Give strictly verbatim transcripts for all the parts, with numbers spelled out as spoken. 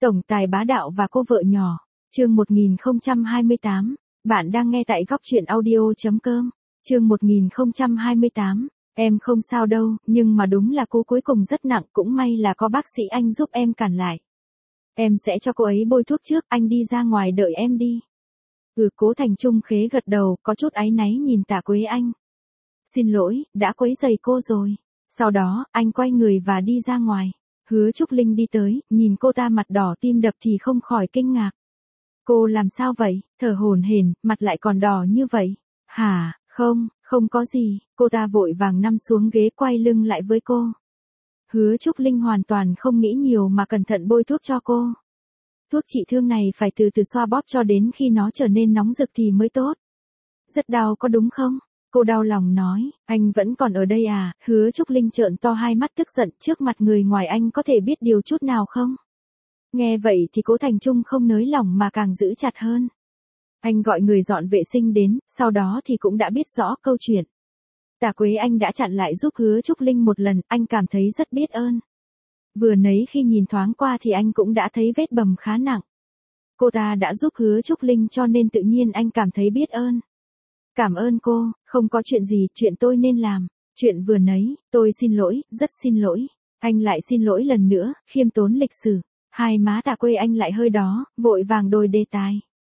Tổng tài bá đạo và cô vợ nhỏ, chương một nghìn không trăm hai mươi tám. Bạn đang nghe tại góc truyện audio chấm com. Chương một nghìn không trăm hai mươi tám. Em không sao đâu, nhưng mà đúng là cô cuối cùng rất nặng, cũng may là có bác sĩ Anh giúp em cản lại. Em sẽ cho cô ấy bôi thuốc trước, anh đi ra ngoài đợi em đi. Ừ, Cố Thành Trung khế gật đầu, có chút áy náy nhìn Tạ Quế Anh. Xin lỗi, đã quấy rầy cô rồi. Sau đó, anh quay người và đi ra ngoài. Hứa Trúc Linh đi tới, nhìn cô ta mặt đỏ tim đập thì không khỏi kinh ngạc. Cô làm sao vậy, thở hổn hển, mặt lại còn đỏ như vậy. Hả, không, không có gì, cô ta vội vàng nằm xuống ghế quay lưng lại với cô. Hứa Trúc Linh hoàn toàn không nghĩ nhiều mà cẩn thận bôi thuốc cho cô. Thuốc trị thương này phải từ từ xoa bóp cho đến khi nó trở nên nóng rực thì mới tốt. Rất đau có đúng không? Cô đau lòng nói, anh vẫn còn ở đây à? Hứa Trúc Linh trợn to hai mắt tức giận, trước mặt người ngoài anh có thể biết điều chút nào không? Nghe vậy thì Cố Thành Trung không nới lỏng mà càng giữ chặt hơn. Anh gọi người dọn vệ sinh đến, sau đó thì cũng đã biết rõ câu chuyện. Tạ Quế Anh đã chặn lại giúp Hứa Trúc Linh một lần, anh cảm thấy rất biết ơn. Vừa nấy khi nhìn thoáng qua thì anh cũng đã thấy vết bầm khá nặng. Cô ta đã giúp Hứa Trúc Linh cho nên tự nhiên anh cảm thấy biết ơn. Cảm ơn cô, không có chuyện gì, chuyện tôi nên làm. Chuyện vừa nấy, tôi xin lỗi, rất xin lỗi. Anh lại xin lỗi lần nữa, khiêm tốn lịch sử. Hai má Tạ Quế Anh lại hơi đó, vội vàng đổi đề tài.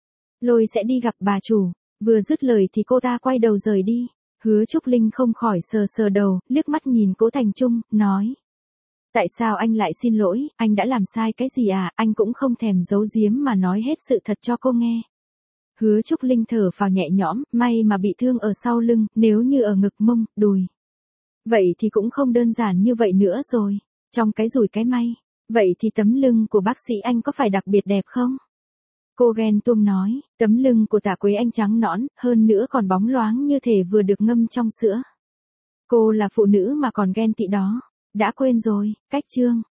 Lôi sẽ đi gặp bà chủ. Vừa dứt lời thì cô ta quay đầu rời đi. Hứa Trúc Linh không khỏi sờ sờ đầu, liếc mắt nhìn Cố Thành Trung, nói. Tại sao anh lại xin lỗi, anh đã làm sai cái gì à? Anh cũng không thèm giấu giếm mà nói hết sự thật cho cô nghe. Hứa Trúc Linh thở phào nhẹ nhõm, may mà bị thương ở sau lưng, nếu như ở ngực mông, đùi. Vậy thì cũng không đơn giản như vậy nữa rồi. Trong cái rủi cái may. Vậy thì tấm lưng của bác sĩ Anh có phải đặc biệt đẹp không? Cô ghen tuông nói, tấm lưng của Tạ Quế Anh trắng nõn, hơn nữa còn bóng loáng như thể vừa được ngâm trong sữa. Cô là phụ nữ mà còn ghen tị đó. Đã quên rồi, cách chương.